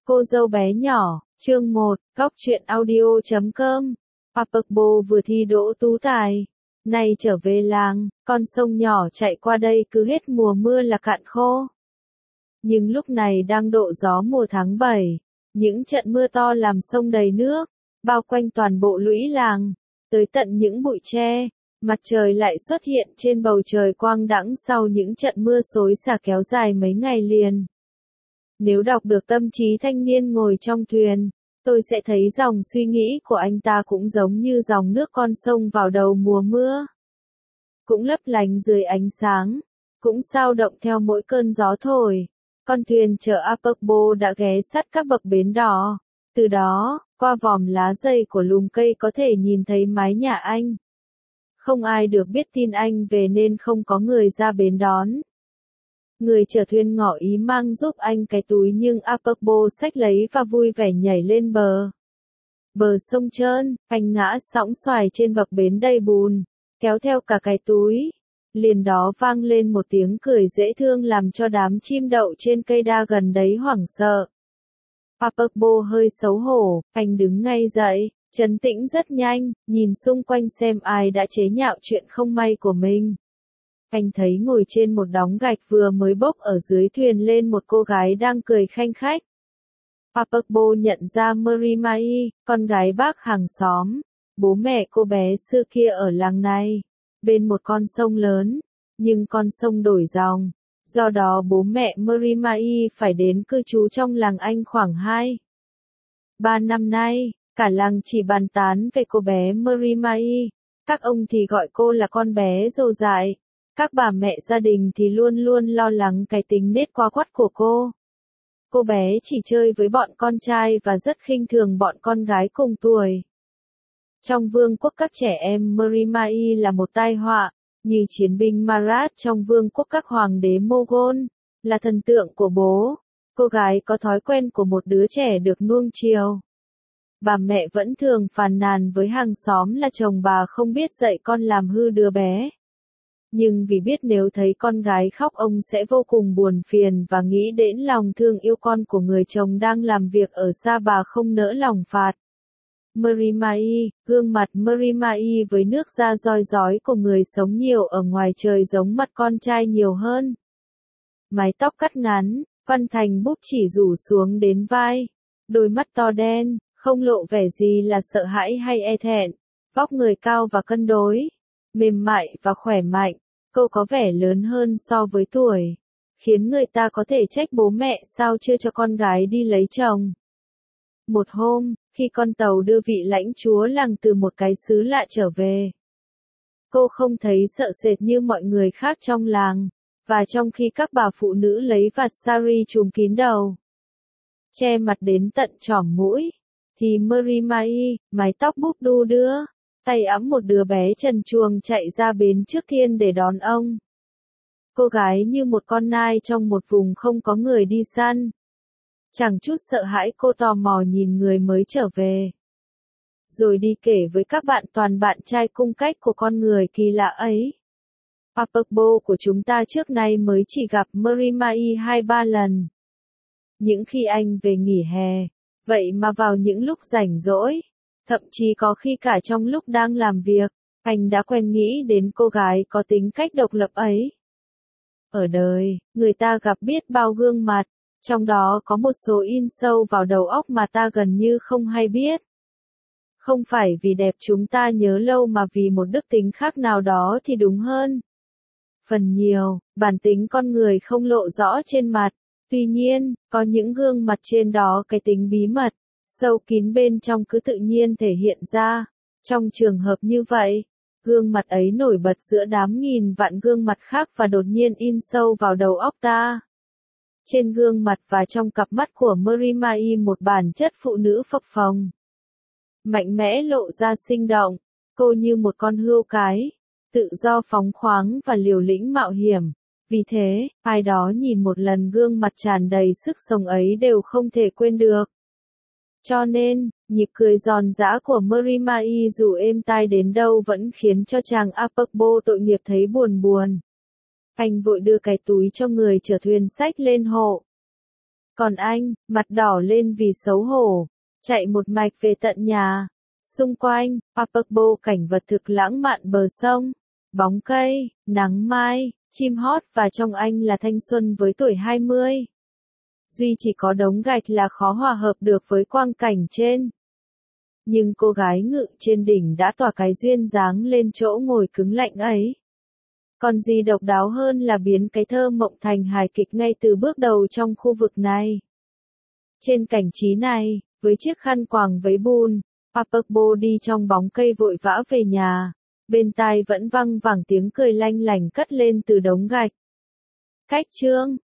Cô dâu bé nhỏ, chương 1, góc truyện audio.com. Apokbo vừa thi đỗ tú tài. Nay trở về làng, con sông nhỏ chạy qua đây cứ hết mùa mưa là cạn khô. Nhưng lúc này đang độ gió mùa tháng 7, những trận mưa to làm sông đầy nước, bao quanh toàn bộ lũy làng, tới tận những bụi tre, mặt trời lại xuất hiện trên bầu trời quang đãng sau những trận mưa xối xả kéo dài mấy ngày liền. Nếu đọc được tâm trí thanh niên ngồi trong thuyền, tôi sẽ thấy dòng suy nghĩ của anh ta cũng giống như dòng nước con sông vào đầu mùa mưa. Cũng lấp lánh dưới ánh sáng, cũng sao động theo mỗi cơn gió thổi. Con thuyền chở Apokbo đã ghé sát các bậc bến đỏ. Từ đó, qua vòm lá dây của lùm cây có thể nhìn thấy mái nhà anh. Không ai được biết tin anh về nên không có người ra bến đón. Người chở thuyền ngỏ ý mang giúp anh cái túi nhưng Apokbo xách lấy và vui vẻ nhảy lên bờ. Bờ sông trơn, anh ngã sõng xoài trên bậc bến đầy bùn, kéo theo cả cái túi. Liền đó vang lên một tiếng cười dễ thương làm cho đám chim đậu trên cây đa gần đấy hoảng sợ. Apokbo hơi xấu hổ, anh đứng ngay dậy, trấn tĩnh rất nhanh, nhìn xung quanh xem ai đã chế nhạo chuyện không may của mình. Anh thấy ngồi trên một đống gạch vừa mới bốc ở dưới thuyền lên một cô gái đang cười khanh khách. Apokbo nhận ra Merimai, con gái bác hàng xóm, bố mẹ cô bé xưa kia ở làng này, bên một con sông lớn, nhưng con sông đổi dòng, do đó bố mẹ Merimai phải đến cư trú trong làng anh khoảng 2-3 năm nay, cả làng chỉ bàn tán về cô bé Merimai, các ông thì gọi cô là con bé rồ dại. Các bà mẹ gia đình thì luôn luôn lo lắng cái tính nết quá quắt của cô. Cô bé chỉ chơi với bọn con trai và rất khinh thường bọn con gái cùng tuổi. Trong vương quốc các trẻ em Merimai là một tai họa, như chiến binh Marat trong vương quốc các hoàng đế Mughal, là thần tượng của bố. Cô gái có thói quen của một đứa trẻ được nuông chiều. Bà mẹ vẫn thường phàn nàn với hàng xóm là chồng bà không biết dạy con làm hư đứa bé. Nhưng vì biết nếu thấy con gái khóc ông sẽ vô cùng buồn phiền và nghĩ đến lòng thương yêu con của người chồng đang làm việc ở xa bà không nỡ lòng phạt. Merimai, gương mặt Merimai với nước da roi rói của người sống nhiều ở ngoài trời giống mặt con trai nhiều hơn. Mái tóc cắt ngắn, văn thành búp chỉ rủ xuống đến vai, đôi mắt to đen, không lộ vẻ gì là sợ hãi hay e thẹn, vóc người cao và cân đối, mềm mại và khỏe mạnh. Cô có vẻ lớn hơn so với tuổi, khiến người ta có thể trách bố mẹ sao chưa cho con gái đi lấy chồng. Một hôm, khi con tàu đưa vị lãnh chúa làng từ một cái xứ lạ trở về, cô không thấy sợ sệt như mọi người khác trong làng, và trong khi các bà phụ nữ lấy vạt sari trùm kín đầu, che mặt đến tận chỏm mũi, thì Merimai, mái tóc búp đu đưa, tay ẵm một đứa bé trần truồng chạy ra bến trước thiên để đón ông. Cô gái như một con nai trong một vùng không có người đi săn. Chẳng chút sợ hãi cô tò mò nhìn người mới trở về. Rồi đi kể với các bạn toàn bạn trai cung cách của con người kỳ lạ ấy. Apokbo của chúng ta trước nay mới chỉ gặp Merimai 2-3 lần. Những khi anh về nghỉ hè, vậy mà vào những lúc rảnh rỗi, thậm chí có khi cả trong lúc đang làm việc, anh đã quen nghĩ đến cô gái có tính cách độc lập ấy. Ở đời, người ta gặp biết bao gương mặt, trong đó có một số in sâu vào đầu óc mà ta gần như không hay biết. Không phải vì đẹp chúng ta nhớ lâu mà vì một đức tính khác nào đó thì đúng hơn. Phần nhiều, bản tính con người không lộ rõ trên mặt, tuy nhiên, có những gương mặt trên đó cái tính bí mật, sâu kín bên trong cứ tự nhiên thể hiện ra. Trong trường hợp như vậy, gương mặt ấy nổi bật giữa đám nghìn vạn gương mặt khác và đột nhiên in sâu vào đầu óc ta. Trên gương mặt và trong cặp mắt của Merimai một bản chất phụ nữ phập phồng, mạnh mẽ lộ ra sinh động, cô như một con hươu cái, tự do phóng khoáng và liều lĩnh mạo hiểm. Vì thế, ai đó nhìn một lần gương mặt tràn đầy sức sống ấy đều không thể quên được. Cho nên, nhịp cười giòn giã của Merimai dù êm tai đến đâu vẫn khiến cho chàng Apokbo tội nghiệp thấy buồn buồn. Anh vội đưa cái túi cho người chở thuyền xách lên hộ. Còn anh, mặt đỏ lên vì xấu hổ, chạy một mạch về tận nhà. Xung quanh, Papago cảnh vật thực lãng mạn bờ sông, bóng cây, nắng mai, chim hót và trong anh là thanh xuân với tuổi 20. Duy chỉ có đống gạch là khó hòa hợp được với quang cảnh trên. Nhưng cô gái ngự trên đỉnh đã tỏa cái duyên dáng lên chỗ ngồi cứng lạnh ấy. Còn gì độc đáo hơn là biến cái thơ mộng thành hài kịch ngay từ bước đầu trong khu vực này. Trên cảnh trí này, với chiếc khăn quàng vấy bùn, Papago đi trong bóng cây vội vã về nhà. Bên tai vẫn văng vẳng tiếng cười lanh lảnh cất lên từ đống gạch. Cách chương